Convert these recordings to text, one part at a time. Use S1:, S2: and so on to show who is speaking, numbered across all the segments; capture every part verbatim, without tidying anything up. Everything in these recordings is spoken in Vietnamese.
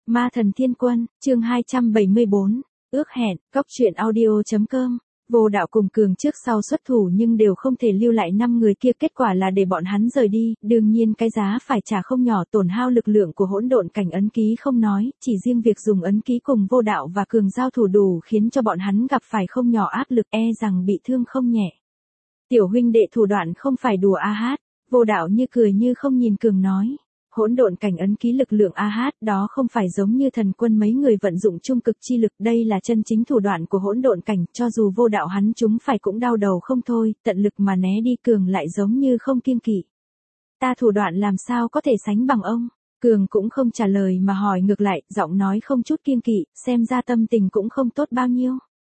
S1: Ma thần thiên quân, chương hai trăm bảy mươi bốn, ước hẹn, cóc truyện audio chấm com. Vô Đạo cùng Cường trước sau xuất thủ nhưng đều không thể lưu lại năm người kia, kết quả là để bọn hắn rời đi, đương nhiên cái giá phải trả không nhỏ, tổn hao lực lượng của hỗn độn cảnh ấn ký không nói, chỉ riêng việc dùng ấn ký cùng Vô Đạo và Cường giao thủ đủ khiến cho bọn hắn gặp phải không nhỏ áp lực, e rằng bị thương không nhẹ. Tiểu huynh đệ thủ đoạn không phải đùa a hát, Vô Đạo như cười như không nhìn Cường nói. Hỗn độn cảnh ấn ký lực lượng a hát, đó không phải giống như thần quân mấy người vận dụng trung cực chi lực, đây là chân chính thủ đoạn của hỗn độn cảnh, cho dù Vô Đạo hắn chúng phải cũng đau đầu không thôi, tận lực mà né đi. Cường lại giống như không kiêng kỵ. Ta thủ đoạn làm sao có thể sánh bằng ông? Cường cũng không trả lời mà hỏi ngược lại, giọng nói không chút kiêng kỵ, xem ra tâm tình cũng không tốt bao nhiêu.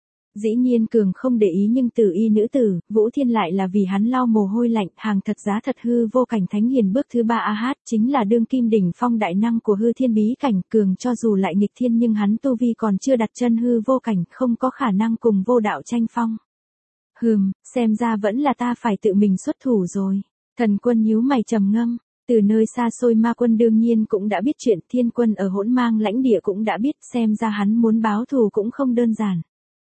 S1: Dĩ nhiên Cường không để ý, nhưng Tử Y nữ tử, Vũ Thiên lại là vì hắn lau mồ hôi lạnh, hàng thật giá thật hư vô cảnh thánh hiền bước thứ ba a hát, chính là đương kim đỉnh phong đại năng của hư thiên bí cảnh. Cường cho dù lại nghịch thiên nhưng hắn tu vi còn chưa đặt chân hư vô cảnh, không có khả năng cùng Vô Đạo tranh phong. Hừm, xem ra vẫn là ta phải tự mình xuất thủ rồi. Thần quân nhíu mày trầm ngâm. Từ nơi xa xôi Ma Quân đương nhiên cũng đã biết chuyện, Thiên Quân ở Hỗn Mang lãnh địa cũng đã biết, xem ra hắn muốn báo thù cũng không đơn giản.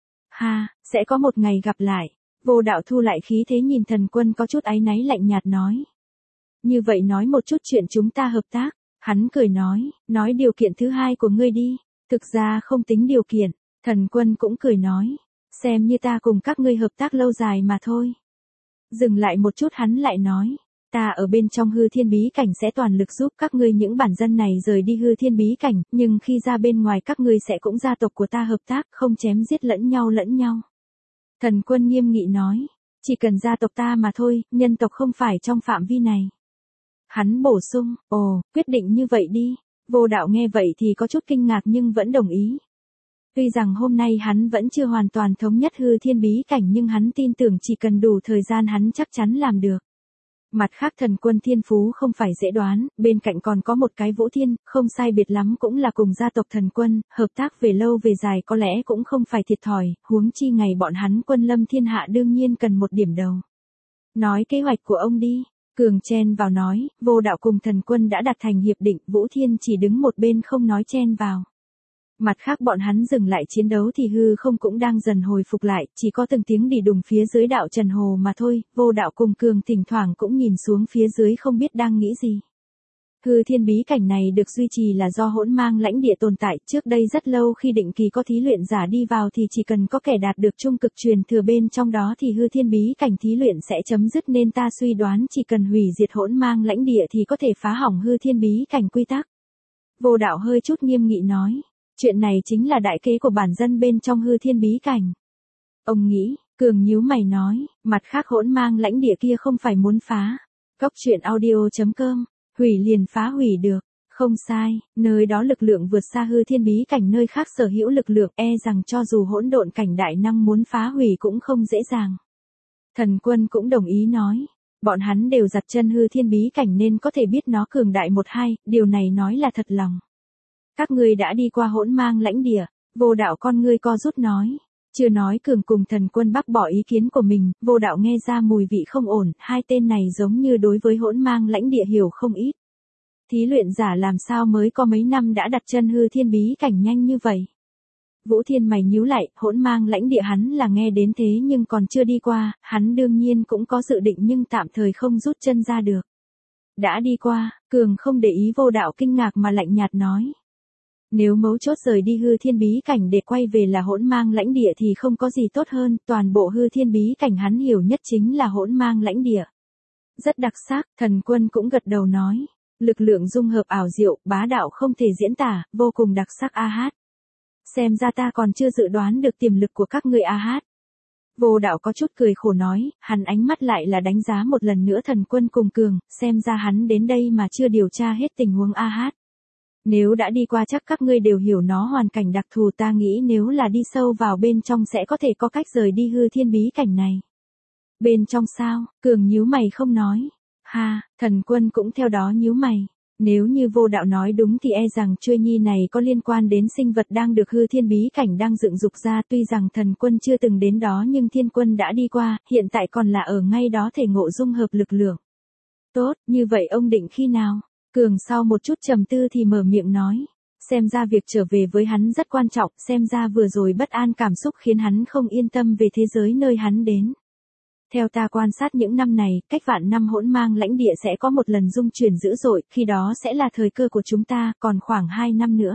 S1: Ha, sẽ có một ngày gặp lại. Vô Đạo thu lại khí thế nhìn thần quân có chút áy náy lạnh nhạt nói. Như vậy nói một chút chuyện chúng ta hợp tác. Hắn cười nói, nói điều kiện thứ hai của ngươi đi. Thực ra không tính điều kiện. Thần quân cũng cười nói, xem như ta cùng các ngươi hợp tác lâu dài mà thôi. Dừng lại một chút hắn lại nói. Ta ở bên trong hư thiên bí cảnh sẽ toàn lực giúp các ngươi những bản dân này rời đi hư thiên bí cảnh, nhưng khi ra bên ngoài các ngươi sẽ cũng gia tộc của ta hợp tác, không chém giết lẫn nhau lẫn nhau. Thần quân nghiêm nghị nói, chỉ cần gia tộc ta mà thôi, nhân tộc không phải trong phạm vi này. Hắn bổ sung, ồ, quyết định như vậy đi. Vô Đạo nghe vậy thì có chút kinh ngạc nhưng vẫn đồng ý. Tuy rằng hôm nay hắn vẫn chưa hoàn toàn thống nhất hư thiên bí cảnh nhưng hắn tin tưởng chỉ cần đủ thời gian hắn chắc chắn làm được. Mặt khác thần quân thiên phú không phải dễ đoán, bên cạnh còn có một cái Vũ Thiên, không sai biệt lắm cũng là cùng gia tộc thần quân, hợp tác về lâu về dài có lẽ cũng không phải thiệt thòi, huống chi ngày bọn hắn quân lâm thiên hạ đương nhiên cần một điểm đầu. Nói kế hoạch của ông đi. Cường chen vào nói, Vô Đạo cùng thần quân đã đặt thành hiệp định, Vũ Thiên chỉ đứng một bên không nói chen vào. Mặt khác bọn hắn dừng lại chiến đấu thì hư không cũng đang dần hồi phục lại, chỉ có từng tiếng đì đùng phía dưới đạo trần hồ mà thôi. Vô Đạo cùng Cường thỉnh thoảng cũng nhìn xuống phía dưới không biết đang nghĩ gì. Hư thiên bí cảnh này được duy trì là do Hỗn Mang lãnh địa tồn tại, trước đây rất lâu khi định kỳ có thí luyện giả đi vào thì chỉ cần có kẻ đạt được trung cực truyền thừa bên trong đó thì hư thiên bí cảnh thí luyện sẽ chấm dứt, nên ta suy đoán chỉ cần hủy diệt Hỗn Mang lãnh địa thì có thể phá hỏng hư thiên bí cảnh quy tắc. Vô Đạo hơi chút nghiêm nghị nói. Chuyện này chính là đại kế của bản dân bên trong hư thiên bí cảnh. Ông nghĩ, Cường nhíu mày nói, mặt khác Hỗn Mang lãnh địa kia không phải muốn phá. Cóc truyện audio chấm com, hủy liền phá hủy được. Không sai, nơi đó lực lượng vượt xa hư thiên bí cảnh, nơi khác sở hữu lực lượng, e rằng cho dù hỗn độn cảnh đại năng muốn phá hủy cũng không dễ dàng. Thần quân cũng đồng ý nói. Bọn hắn đều giặt chân hư thiên bí cảnh nên có thể biết nó cường đại một hai, điều này nói là thật lòng. Các ngươi đã đi qua Hỗn Mang lãnh địa. Vô Đạo con ngươi co rút nói. Chưa nói Cường cùng thần quân bác bỏ ý kiến của mình, Vô Đạo nghe ra mùi vị không ổn, hai tên này giống như đối với Hỗn Mang lãnh địa hiểu không ít. Thí luyện giả làm sao mới có mấy năm đã đặt chân hư thiên bí cảnh nhanh như vậy? Vũ Thiên mày nhíu lại, Hỗn Mang lãnh địa hắn là nghe đến thế nhưng còn chưa đi qua, hắn đương nhiên cũng có dự định nhưng tạm thời không rút chân ra được. Đã đi qua, Cường không để ý Vô Đạo kinh ngạc mà lạnh nhạt nói. Nếu mấu chốt rời đi hư thiên bí cảnh để quay về là Hỗn Mang lãnh địa thì không có gì tốt hơn, toàn bộ hư thiên bí cảnh hắn hiểu nhất chính là Hỗn Mang lãnh địa. Rất đặc sắc, thần quân cũng gật đầu nói. Lực lượng dung hợp ảo diệu, bá đạo không thể diễn tả, vô cùng đặc sắc a hát. Xem ra ta còn chưa dự đoán được tiềm lực của các ngươi a hát. Vô Đạo có chút cười khổ nói, hắn ánh mắt lại là đánh giá một lần nữa thần quân cùng Cường, xem ra hắn đến đây mà chưa điều tra hết tình huống a hát. Nếu đã đi qua chắc các ngươi đều hiểu nó hoàn cảnh đặc thù, ta nghĩ nếu là đi sâu vào bên trong sẽ có thể có cách rời đi hư thiên bí cảnh này. Bên trong sao? Cường nhíu mày không nói. Ha, thần quân cũng theo đó nhíu mày. Nếu như Vô Đạo nói đúng thì e rằng chuôi nhi này có liên quan đến sinh vật đang được hư thiên bí cảnh đang dựng dục ra, tuy rằng thần quân chưa từng đến đó nhưng thiên quân đã đi qua, hiện tại còn là ở ngay đó thể ngộ dung hợp lực lượng. Tốt, như vậy ông định khi nào? Cường sau một chút trầm tư thì mở miệng nói. Xem ra việc trở về với hắn rất quan trọng, xem ra vừa rồi bất an cảm xúc khiến hắn không yên tâm về thế giới nơi hắn đến. Theo ta quan sát những năm này, cách vạn năm hỗn mang lãnh địa sẽ có một lần dung chuyển dữ dội, khi đó sẽ là thời cơ của chúng ta, còn khoảng hai năm nữa.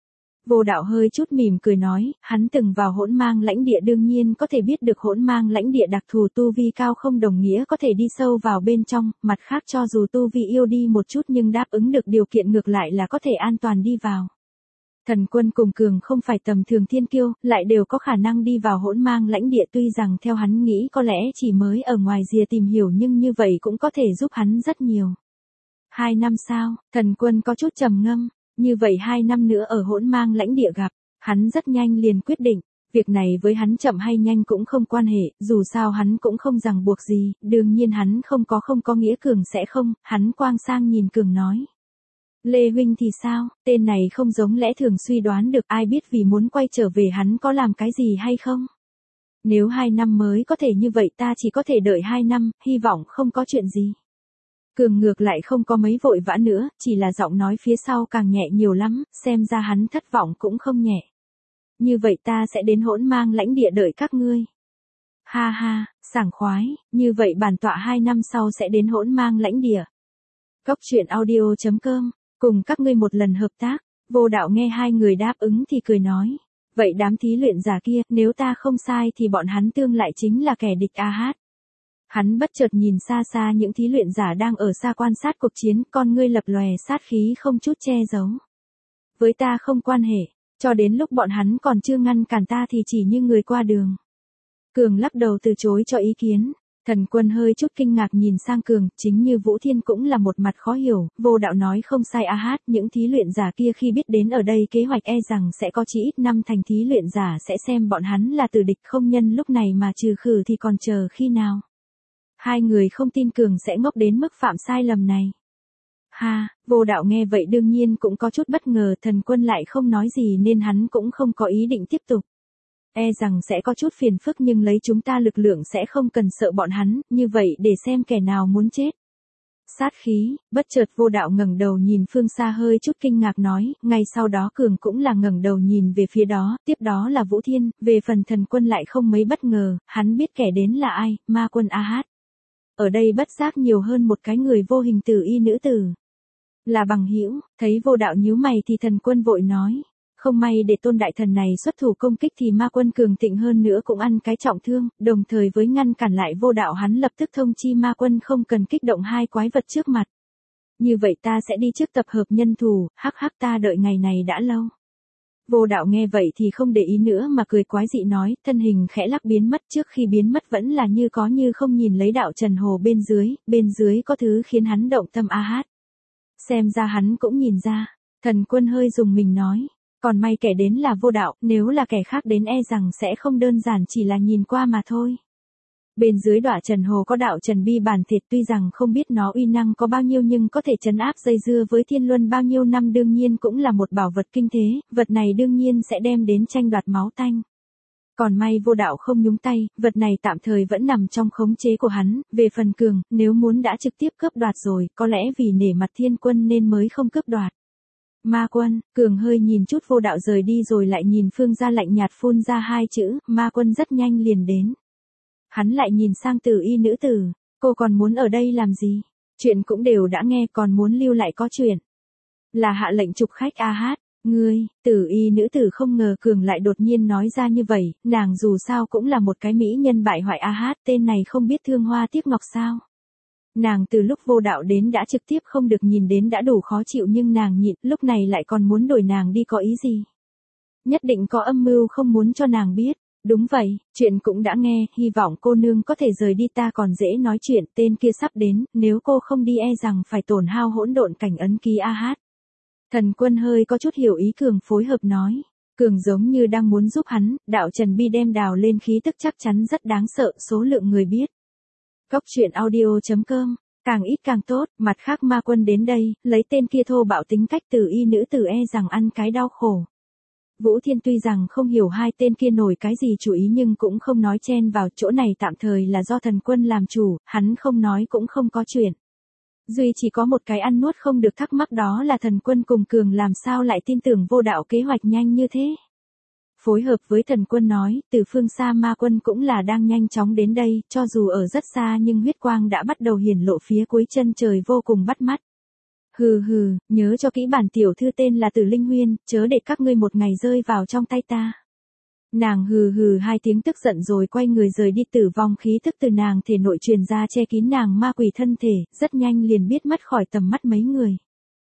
S1: Vô Đạo hơi chút mỉm cười nói, hắn từng vào hỗn mang lãnh địa đương nhiên có thể biết được hỗn mang lãnh địa đặc thù tu vi cao không đồng nghĩa có thể đi sâu vào bên trong, mặt khác cho dù tu vi yêu đi một chút nhưng đáp ứng được điều kiện ngược lại là có thể an toàn đi vào. Thần Quân cùng Cường không phải tầm thường thiên kiêu, lại đều có khả năng đi vào hỗn mang lãnh địa tuy rằng theo hắn nghĩ có lẽ chỉ mới ở ngoài rìa tìm hiểu nhưng như vậy cũng có thể giúp hắn rất nhiều. Hai năm sau, Thần Quân có chút trầm ngâm, như vậy hai năm nữa ở hỗn mang lãnh địa gặp, hắn rất nhanh liền quyết định, việc này với hắn chậm hay nhanh cũng không quan hệ, dù sao hắn cũng không ràng buộc gì, đương nhiên hắn không có không có nghĩa Cường sẽ không, hắn quang sang nhìn Cường nói. Lê huynh thì sao, tên này không giống lẽ thường suy đoán được ai biết vì muốn quay trở về hắn có làm cái gì hay không. Nếu hai năm mới có thể như vậy ta chỉ có thể đợi hai năm, hy vọng không có chuyện gì. Cường ngược lại không có mấy vội vã nữa, chỉ là giọng nói phía sau càng nhẹ nhiều lắm, xem ra hắn thất vọng cũng không nhẹ. Như vậy ta sẽ đến hỗn mang lãnh địa đợi các ngươi. Ha ha, sảng khoái, như vậy bản tọa hai năm sau sẽ đến hỗn mang lãnh địa. Cốc truyện audio chấm com, cùng các ngươi một lần hợp tác. Vô Đạo nghe hai người đáp ứng thì cười nói. Vậy đám thí luyện giả kia, nếu ta không sai thì bọn hắn tương lại chính là kẻ địch a hát. Hắn bất chợt nhìn xa xa những thí luyện giả đang ở xa quan sát cuộc chiến, con ngươi lập lòe sát khí không chút che giấu. Với ta không quan hệ, cho đến lúc bọn hắn còn chưa ngăn cản ta thì chỉ như người qua đường. Cường lắc đầu từ chối cho ý kiến. Thần Quân hơi chút kinh ngạc nhìn sang Cường, chính như Vũ Thiên cũng là một mặt khó hiểu, Vô Đạo nói không sai a hát, những thí luyện giả kia khi biết đến ở đây kế hoạch e rằng sẽ có chỉ ít năm thành thí luyện giả sẽ xem bọn hắn là tử địch không nhân lúc này mà trừ khử thì còn chờ khi nào. Hai người không tin Cường sẽ ngốc đến mức phạm sai lầm này. Ha, Vô Đạo nghe vậy đương nhiên cũng có chút bất ngờ, Thần Quân lại không nói gì nên hắn cũng không có ý định tiếp tục. E rằng sẽ có chút phiền phức nhưng lấy chúng ta lực lượng sẽ không cần sợ bọn hắn, như vậy để xem kẻ nào muốn chết. Sát khí, bất chợt Vô Đạo ngẩng đầu nhìn phương xa hơi chút kinh ngạc nói, ngay sau đó Cường cũng là ngẩng đầu nhìn về phía đó, tiếp đó là Vũ Thiên, về phần Thần Quân lại không mấy bất ngờ, hắn biết kẻ đến là ai, Ma Quân a hát. Ở đây bất giác nhiều hơn một cái người vô hình tử y nữ tử. Là bằng hữu, thấy Vô Đạo nhíu mày thì Thần Quân vội nói. Không may để Tôn đại thần này xuất thủ công kích thì Ma Quân cường thịnh hơn nữa cũng ăn cái trọng thương, đồng thời với ngăn cản lại Vô Đạo hắn lập tức thông chi Ma Quân không cần kích động hai quái vật trước mặt. Như vậy ta sẽ đi trước tập hợp nhân thủ, hắc hắc ta đợi ngày này đã lâu. Vô Đạo nghe vậy thì không để ý nữa mà cười quái dị nói, thân hình khẽ lắc biến mất, trước khi biến mất vẫn là như có như không nhìn lấy đạo Trần Hồ bên dưới, bên dưới có thứ khiến hắn động tâm a hát. Xem ra hắn cũng nhìn ra, Thần Quân hơi dùng mình nói. Còn may kẻ đến là Vô Đạo, nếu là kẻ khác đến e rằng sẽ không đơn giản chỉ là nhìn qua mà thôi. Bên dưới đọa Trần Hồ có đạo Trần Bi bản thịt tuy rằng không biết nó uy năng có bao nhiêu nhưng có thể trấn áp dây dưa với Thiên Luân bao nhiêu năm đương nhiên cũng là một bảo vật kinh thế, vật này đương nhiên sẽ đem đến tranh đoạt máu tanh. Còn may Vô Đạo không nhúng tay, vật này tạm thời vẫn nằm trong khống chế của hắn, về phần Cường, nếu muốn đã trực tiếp cướp đoạt rồi, có lẽ vì nể mặt Thiên Quân nên mới không cướp đoạt. Ma Quân, Cường hơi nhìn chút Vô Đạo rời đi rồi lại nhìn Phương Gia lạnh nhạt phun ra hai chữ, Ma Quân rất nhanh liền đến. Hắn lại nhìn sang tử y nữ tử, cô còn muốn ở đây làm gì? Chuyện cũng đều đã nghe còn muốn lưu lại có chuyện. Là hạ lệnh trục khách a hát, ngươi, tử y nữ tử không ngờ Cường lại đột nhiên nói ra như vậy, nàng dù sao cũng là một cái mỹ nhân bại hoại a hát, tên này không biết thương hoa tiếc ngọc sao. Nàng từ lúc Vô Đạo đến đã trực tiếp không được nhìn đến đã đủ khó chịu nhưng nàng nhịn, lúc này lại còn muốn đổi nàng đi có ý gì? Nhất định có âm mưu không muốn cho nàng biết. Đúng vậy, chuyện cũng đã nghe, hy vọng cô nương có thể rời đi ta còn dễ nói chuyện, tên kia sắp đến, nếu cô không đi e rằng phải tổn hao hỗn độn cảnh ấn ký a hát. Thần Quân hơi có chút hiểu ý Cường phối hợp nói. Cường giống như đang muốn giúp hắn, đạo Trần Bi đem đào lên khí tức chắc chắn rất đáng sợ, số lượng người biết. Cốc truyện audio chấm com, càng ít càng tốt, mặt khác Ma Quân đến đây, lấy tên kia thô bạo tính cách tử y nữ tử e rằng ăn cái đau khổ. Vũ Thiên tuy rằng không hiểu hai tên kia nổi cái gì chủ ý nhưng cũng không nói chen vào, chỗ này tạm thời là do Thần Quân làm chủ, hắn không nói cũng không có chuyện. Duy chỉ có một cái ăn nuốt không được thắc mắc, đó là Thần Quân cùng Cường làm sao lại tin tưởng vô đạo kế hoạch nhanh như thế. Phối hợp với Thần Quân nói, từ phương xa ma quân cũng là đang nhanh chóng đến đây, cho dù ở rất xa nhưng huyết quang đã bắt đầu hiển lộ phía cuối chân trời vô cùng bắt mắt. Hừ hừ, nhớ cho kỹ bản tiểu thư tên là Tử Linh Huyên, chớ để các ngươi một ngày rơi vào trong tay ta. Nàng hừ hừ hai tiếng tức giận rồi quay người rời đi, tử vong khí tức từ nàng thể nội truyền ra che kín nàng ma quỷ thân thể, rất nhanh liền biết mất khỏi tầm mắt mấy người.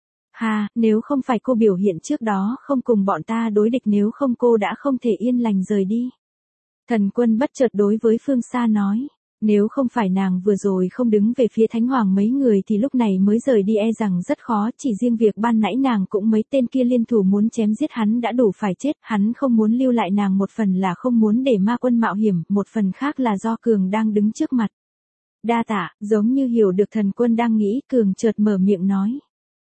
S1: Ha, nếu không phải cô biểu hiện trước đó không cùng bọn ta đối địch, nếu không cô đã không thể yên lành rời đi. Thần Quân bất chợt đối với Phương Sa nói, nếu không phải nàng vừa rồi không đứng về phía Thánh Hoàng mấy người thì lúc này mới rời đi e rằng rất khó, chỉ riêng việc ban nãy nàng cũng mấy tên kia liên thủ muốn chém giết hắn đã đủ phải chết, hắn không muốn lưu lại nàng, một phần là không muốn để ma quân mạo hiểm, một phần khác là do Cường đang đứng trước mặt. Đa tạ, giống như hiểu được Thần Quân đang nghĩ, Cường chợt mở miệng nói.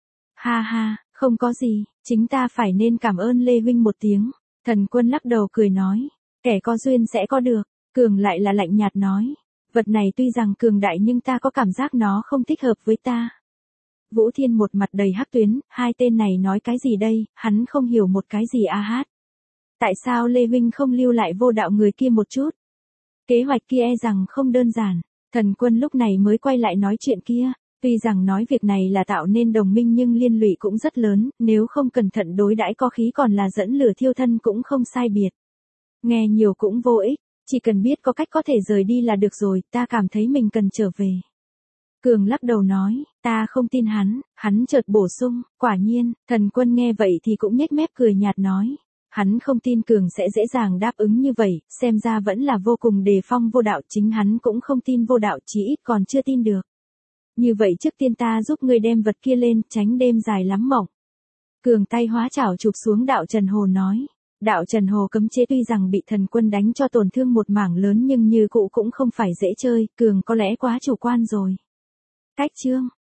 S1: Ha ha, không có gì, chính ta phải nên cảm ơn Lê Huynh một tiếng. Thần Quân lắc đầu cười nói, kẻ có duyên sẽ có được. Cường lại là lạnh nhạt nói, vật này tuy rằng cường đại nhưng ta có cảm giác nó không thích hợp với ta. Vũ Thiên một mặt đầy hắc tuyến, hai tên này nói cái gì đây, hắn không hiểu một cái gì a hát. Tại sao Lê Huynh không lưu lại vô đạo người kia một chút? Kế hoạch kia e rằng không đơn giản. Thần Quân lúc này mới quay lại nói chuyện kia. Tuy rằng nói việc này là tạo nên đồng minh nhưng liên lụy cũng rất lớn, nếu không cẩn thận đối đãi có khí còn là dẫn lửa thiêu thân cũng không sai biệt. Nghe nhiều cũng vô ích, chỉ cần biết có cách có thể rời đi là được rồi, ta cảm thấy mình cần trở về. Cường lắc đầu nói, ta không tin hắn, hắn chợt bổ sung, quả nhiên. Thần Quân nghe vậy thì cũng nhếch mép cười nhạt nói, hắn không tin Cường sẽ dễ dàng đáp ứng như vậy, xem ra vẫn là vô cùng đề phòng vô đạo, chính hắn cũng không tin vô đạo, chí ít còn chưa tin được. Như vậy trước tiên ta giúp ngươi đem vật kia lên, tránh đêm dài lắm mộng. Cường tay hóa chảo chụp xuống đạo Trần Hồ nói. Đạo Trần Hồ cấm chế tuy rằng bị Thần Quân đánh cho tổn thương một mảng lớn nhưng như cũ cũng không phải dễ chơi, Cường có lẽ quá chủ quan rồi. Cách chương